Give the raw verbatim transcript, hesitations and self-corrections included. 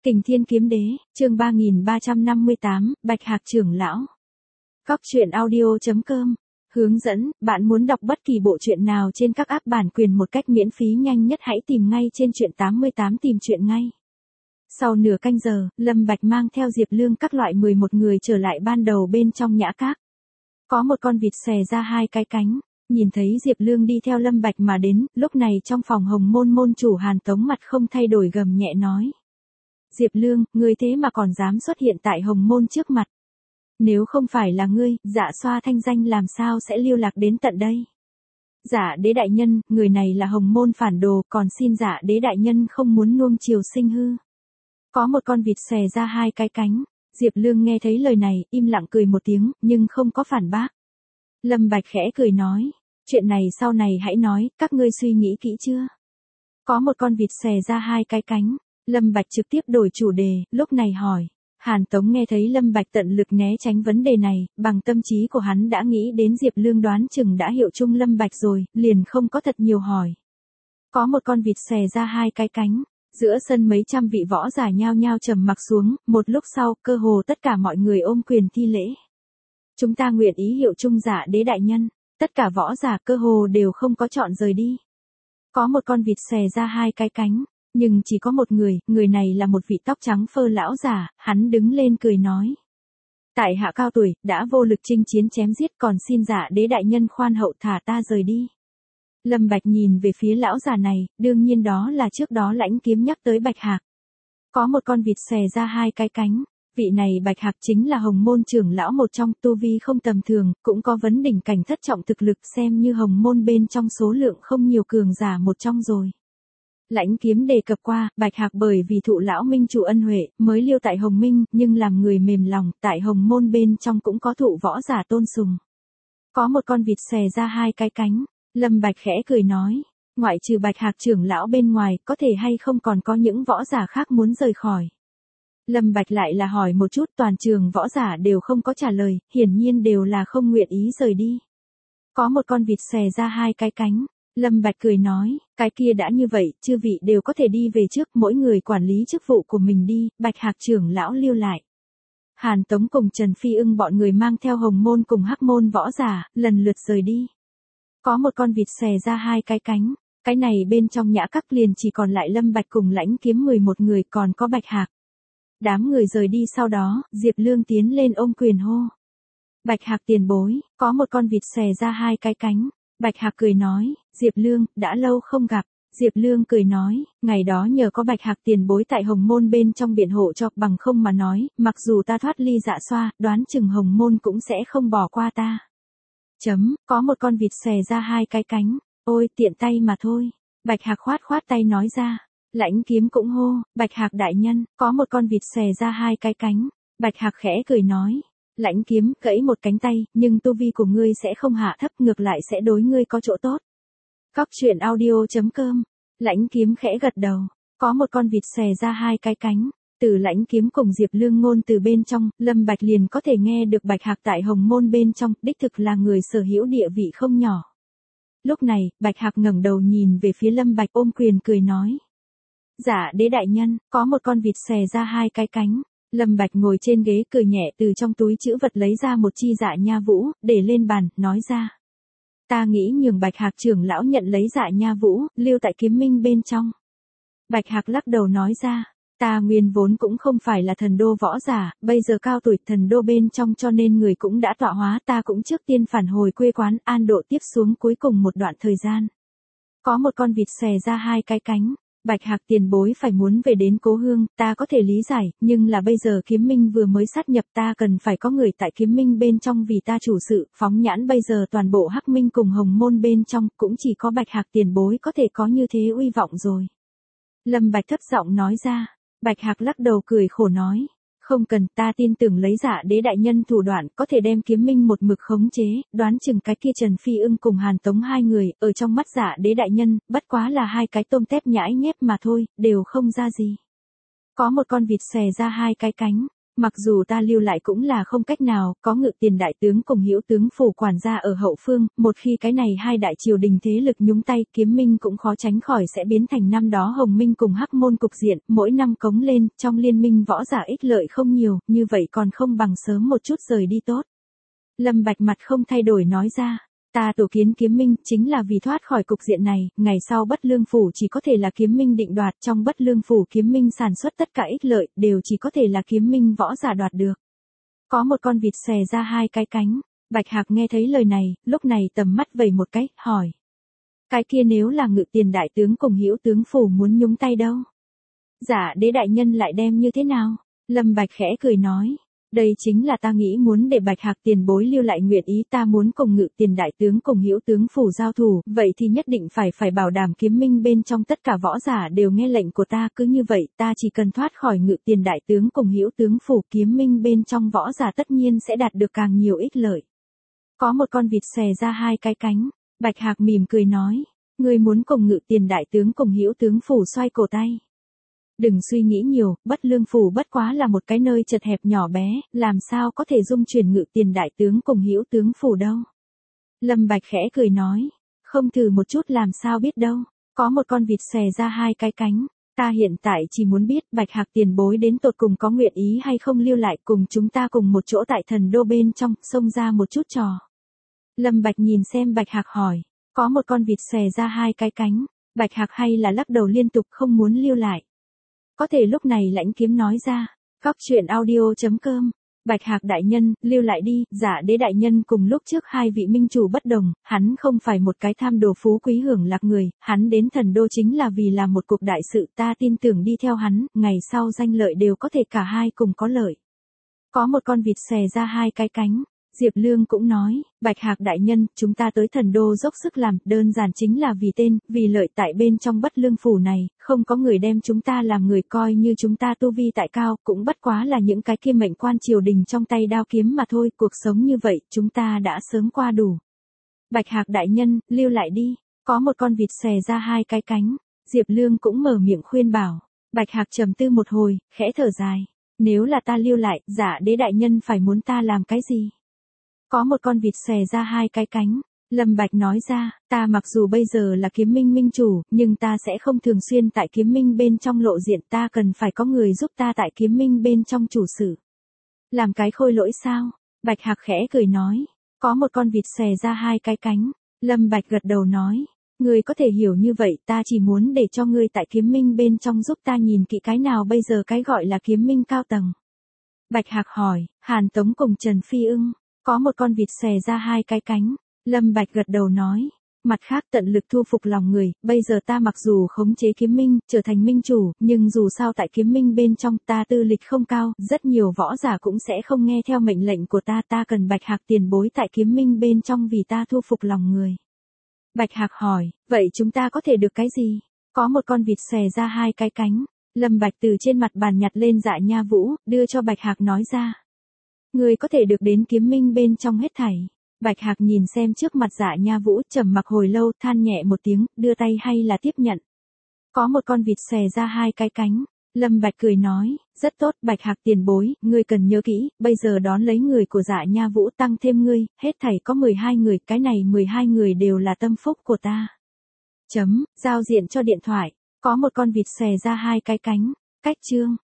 Kình Thiên Kiếm Đế, chương ba nghìn ba trăm năm mươi tám, Bạch Hạc trưởng lão. Cóc truyện audio chấm com. Hướng dẫn, bạn muốn đọc bất kỳ bộ truyện nào trên các app bản quyền một cách miễn phí nhanh nhất hãy tìm ngay trên truyện tám mươi tám tìm truyện ngay. Sau nửa canh giờ, Lâm Bạch mang theo Diệp Lương các loại mười một người trở lại ban đầu bên trong nhã các. Có một con vịt xòe ra hai cái cánh, nhìn thấy Diệp Lương đi theo Lâm Bạch mà đến, lúc này trong phòng Hồng Môn môn chủ Hàn Tống mặt không thay đổi gầm nhẹ nói. Diệp Lương, ngươi thế mà còn dám xuất hiện tại Hồng Môn trước mặt. Nếu không phải là ngươi, Dạ Xoa thanh danh làm sao sẽ lưu lạc đến tận đây. Dạ đế đại nhân, người này là Hồng Môn phản đồ, còn xin dạ đế đại nhân không muốn nuông chiều sinh hư. Có một con vịt xòe ra hai cái cánh, Diệp Lương nghe thấy lời này, im lặng cười một tiếng, nhưng không có phản bác. Lâm Bạch khẽ cười nói, chuyện này sau này hãy nói, các ngươi suy nghĩ kỹ chưa? Có một con vịt xòe ra hai cái cánh. Lâm Bạch trực tiếp đổi chủ đề, lúc này hỏi. Hàn Tống nghe thấy Lâm Bạch tận lực né tránh vấn đề này, bằng tâm trí của hắn đã nghĩ đến Diệp Lương đoán chừng đã hiệu chung Lâm Bạch rồi, liền không có thật nhiều hỏi. Có một con vịt xòe ra hai cái cánh, giữa sân mấy trăm vị võ giả nhao nhao trầm mặc xuống, một lúc sau, cơ hồ tất cả mọi người ôm quyền thi lễ. Chúng ta nguyện ý hiệu chung Dạ đế đại nhân, tất cả võ giả cơ hồ đều không có chọn rời đi. Có một con vịt xòe ra hai cái cánh. Nhưng chỉ có một người, người này là một vị tóc trắng phơ lão già, hắn đứng lên cười nói. Tại hạ cao tuổi, đã vô lực chinh chiến chém giết còn xin Dạ đế đại nhân khoan hậu thả ta rời đi. Lâm Bạch nhìn về phía lão già này, đương nhiên đó là trước đó Lãnh Kiếm nhắc tới Bạch Hạc. Có một con vịt xòe ra hai cái cánh, vị này Bạch Hạc chính là Hồng Môn trưởng lão một trong, tu vi không tầm thường, cũng có vấn đỉnh cảnh thất trọng thực lực xem như Hồng Môn bên trong số lượng không nhiều cường giả một trong rồi. Lãnh Kiếm đề cập qua, Bạch Hạc bởi vì thụ lão minh chủ ân huệ, mới lưu tại Hồng Minh, nhưng làm người mềm lòng, tại Hồng Môn bên trong cũng có thụ võ giả tôn sùng. Có một con vịt xòe ra hai cái cánh, Lâm Bạch khẽ cười nói, ngoại trừ Bạch Hạc trưởng lão bên ngoài, có thể hay không còn có những võ giả khác muốn rời khỏi. Lâm Bạch lại là hỏi một chút, toàn trường võ giả đều không có trả lời, hiển nhiên đều là không nguyện ý rời đi. Có một con vịt xòe ra hai cái cánh. Lâm Bạch cười nói, cái kia đã như vậy, chư vị đều có thể đi về trước, mỗi người quản lý chức vụ của mình đi, Bạch Hạc trưởng lão lưu lại. Hàn Tống cùng Trần Phi Ưng bọn người mang theo Hồng Môn cùng Hắc Môn võ giả, lần lượt rời đi. Có một con vịt xòe ra hai cái cánh, cái này bên trong nhã các liền chỉ còn lại Lâm Bạch cùng Lãnh Kiếm mười một người còn có Bạch Hạc. Đám người rời đi sau đó, Diệp Lương tiến lên ôm quyền hô. Bạch Hạc tiền bối, có một con vịt xòe ra hai cái cánh. Bạch Hạc cười nói, Diệp Lương, đã lâu không gặp. Diệp Lương cười nói, ngày đó nhờ có Bạch Hạc tiền bối tại Hồng Môn bên trong biện hộ cho, bằng không mà nói, mặc dù ta thoát ly Dạ Xoa, đoán chừng Hồng Môn cũng sẽ không bỏ qua ta. Chấm, có một con vịt xòe ra hai cái cánh, ôi tiện tay mà thôi. Bạch Hạc khoát khoát tay nói ra. Lãnh Kiếm cũng hô, Bạch Hạc đại nhân, có một con vịt xòe ra hai cái cánh. Bạch Hạc khẽ cười nói. Lãnh Kiếm, gãy một cánh tay, nhưng tu vi của ngươi sẽ không hạ thấp, ngược lại sẽ đối ngươi có chỗ tốt. Cóc truyện audio chấm com. Lãnh Kiếm khẽ gật đầu, có một con vịt xòe ra hai cái cánh. Từ Lãnh Kiếm cùng Diệp Lương ngôn từ bên trong, Lâm Bạch liền có thể nghe được Bạch Hạc tại Hồng Môn bên trong, đích thực là người sở hữu địa vị không nhỏ. Lúc này, Bạch Hạc ngẩng đầu nhìn về phía Lâm Bạch ôm quyền cười nói. Dạ đế đại nhân, có một con vịt xòe ra hai cái cánh. Lâm Bạch ngồi trên ghế cười nhẹ từ trong túi trữ vật lấy ra một chi Dạ Nha Vũ, để lên bàn, nói ra. Ta nghĩ nhường Bạch Hạc trưởng lão nhận lấy Dạ Nha Vũ, lưu tại Kiếm Minh bên trong. Bạch Hạc lắc đầu nói ra, ta nguyên vốn cũng không phải là thần đô võ giả, bây giờ cao tuổi thần đô bên trong cho nên người cũng đã tọa hóa, ta cũng trước tiên phản hồi quê quán an độ tiếp xuống cuối cùng một đoạn thời gian. Có một con vịt xòe ra hai cái cánh. Bạch Hạc tiền bối phải muốn về đến cố hương, ta có thể lý giải, nhưng là bây giờ Kiếm Minh vừa mới sát nhập ta cần phải có người tại Kiếm Minh bên trong vì ta chủ sự, phóng nhãn bây giờ toàn bộ Hắc Minh cùng Hồng Môn bên trong, cũng chỉ có Bạch Hạc tiền bối có thể có như thế uy vọng rồi. Lâm Bạch thấp giọng nói ra, Bạch Hạc lắc đầu cười khổ nói. Không cần, ta tin tưởng lấy Dạ đế đại nhân thủ đoạn có thể đem Kiếm Minh một mực khống chế, đoán chừng cái kia Trần Phi Ưng cùng Hàn Tống hai người, ở trong mắt Dạ đế đại nhân, bất quá là hai cái tôm tép nhãi nhép mà thôi, đều không ra gì. Có một con vịt xòe ra hai cái cánh, Mặc dù ta lưu lại cũng là không cách nào, có Ngự Tiền đại tướng cùng Hữu tướng phủ quản gia ở hậu phương, một khi cái này hai đại triều đình thế lực nhúng tay, Kiếm Minh cũng khó tránh khỏi sẽ biến thành năm đó Hồng Minh cùng Hắc Môn cục diện, mỗi năm cống lên, trong liên minh võ giả ích lợi không nhiều, như vậy còn không bằng sớm một chút rời đi tốt. Lâm Bạch mặt không thay đổi nói ra. Ta tổ kiến Kiếm Minh chính là vì thoát khỏi cục diện này, ngày sau Bất Lương phủ chỉ có thể là Kiếm Minh định đoạt, trong Bất Lương phủ Kiếm Minh sản xuất tất cả ích lợi, đều chỉ có thể là Kiếm Minh võ giả đoạt được. Có một con vịt xòe ra hai cái cánh, Bạch Hạc nghe thấy lời này, lúc này tầm mắt vẩy một cái, hỏi. Cái kia nếu là Ngự Tiền đại tướng cùng Hữu tướng phủ muốn nhúng tay đâu? Dạ đế đại nhân lại đem như thế nào? Lâm Bạch khẽ cười nói. Đây chính là ta nghĩ muốn để Bạch Hạc tiền bối lưu lại nguyện ý, ta muốn cùng Ngự Tiền đại tướng cùng Hữu tướng phủ giao thủ, vậy thì nhất định phải phải bảo đảm Kiếm Minh bên trong tất cả võ giả đều nghe lệnh của ta, cứ như vậy, ta chỉ cần thoát khỏi Ngự Tiền đại tướng cùng Hữu tướng phủ, Kiếm Minh bên trong võ giả tất nhiên sẽ đạt được càng nhiều ích lợi. Có một con vịt xòe ra hai cái cánh, Bạch Hạc mỉm cười nói, ngươi muốn cùng Ngự Tiền đại tướng cùng Hữu tướng phủ xoay cổ tay. Đừng suy nghĩ nhiều, Bất Lương phủ bất quá là một cái nơi chật hẹp nhỏ bé, làm sao có thể dung chuyển Ngự Tiền đại tướng cùng Hữu tướng phủ đâu. Lâm Bạch khẽ cười nói, không thử một chút làm sao biết đâu, có một con vịt xòe ra hai cái cánh, ta hiện tại chỉ muốn biết Bạch Hạc tiền bối đến tột cùng có nguyện ý hay không lưu lại cùng chúng ta cùng một chỗ tại Thần Đô bên trong, xông ra một chút trò. Lâm Bạch nhìn xem Bạch Hạc hỏi, có một con vịt xòe ra hai cái cánh, Bạch Hạc hay là lắc đầu liên tục không muốn lưu lại. Có thể lúc này Lãnh Kiếm nói ra, Cóc truyện audio chấm com, Bạch Hạc đại nhân, lưu lại đi, Dạ đế đại nhân cùng lúc trước hai vị minh chủ bất đồng, hắn không phải một cái tham đồ phú quý hưởng lạc người, hắn đến Thần Đô chính là vì làm một cuộc đại sự, ta tin tưởng đi theo hắn, ngày sau danh lợi đều có thể cả hai cùng có lợi. Có một con vịt xòe ra hai cái cánh. Diệp Lương cũng nói, Bạch Hạc đại nhân, chúng ta tới Thần Đô dốc sức làm, đơn giản chính là vì tên, vì lợi tại bên trong Bất Lương phủ này, không có người đem chúng ta làm người coi như chúng ta tu vi tại cao, cũng bất quá là những cái kia mệnh quan triều đình trong tay đao kiếm mà thôi, cuộc sống như vậy, chúng ta đã sớm qua đủ. Bạch Hạc đại nhân, lưu lại đi, có một con vịt xòe ra hai cái cánh, Diệp Lương cũng mở miệng khuyên bảo, Bạch Hạc trầm tư một hồi, khẽ thở dài, nếu là ta lưu lại, Dạ đế đại nhân phải muốn ta làm cái gì? Có một con vịt xòe ra hai cái cánh, Lâm Bạch nói ra, ta mặc dù bây giờ là Kiếm Minh minh chủ, nhưng ta sẽ không thường xuyên tại Kiếm Minh bên trong lộ diện, ta cần phải có người giúp ta tại Kiếm Minh bên trong chủ sự. Làm cái khôi lỗi sao? Bạch Hạc khẽ cười nói, có một con vịt xòe ra hai cái cánh, Lâm Bạch gật đầu nói, ngươi có thể hiểu như vậy, ta chỉ muốn để cho ngươi tại Kiếm Minh bên trong giúp ta nhìn kỹ cái nào bây giờ cái gọi là Kiếm Minh cao tầng. Bạch Hạc hỏi, Hàn Tống cùng Trần Phi Ưng. Có một con vịt xòe ra hai cái cánh, Lâm Bạch gật đầu nói, mặt khác tận lực thu phục lòng người, bây giờ ta mặc dù khống chế Kiếm Minh, trở thành minh chủ, nhưng dù sao tại Kiếm Minh bên trong ta tư lịch không cao, rất nhiều võ giả cũng sẽ không nghe theo mệnh lệnh của ta, ta cần Bạch Hạc tiền bối tại Kiếm Minh bên trong vì ta thu phục lòng người. Bạch Hạc hỏi, vậy chúng ta có thể được cái gì? Có một con vịt xòe ra hai cái cánh, Lâm Bạch từ trên mặt bàn nhặt lên Dạ Nha Vũ, đưa cho Bạch Hạc nói ra. Người có thể được đến Kiếm Minh bên trong hết thảy. Bạch Hạc nhìn xem trước mặt Dạ Nha Vũ, trầm mặc hồi lâu, than nhẹ một tiếng, đưa tay hay là tiếp nhận. Có một con vịt xòe ra hai cái cánh, Lâm Bạch cười nói, rất tốt, Bạch Hạc tiền bối, ngươi cần nhớ kỹ, bây giờ đón lấy người của Dạ Nha Vũ tăng thêm ngươi, hết thảy có mười hai người, cái này mười hai người đều là tâm phúc của ta. Chấm, giao diện cho điện thoại, có một con vịt xòe ra hai cái cánh, cách chương.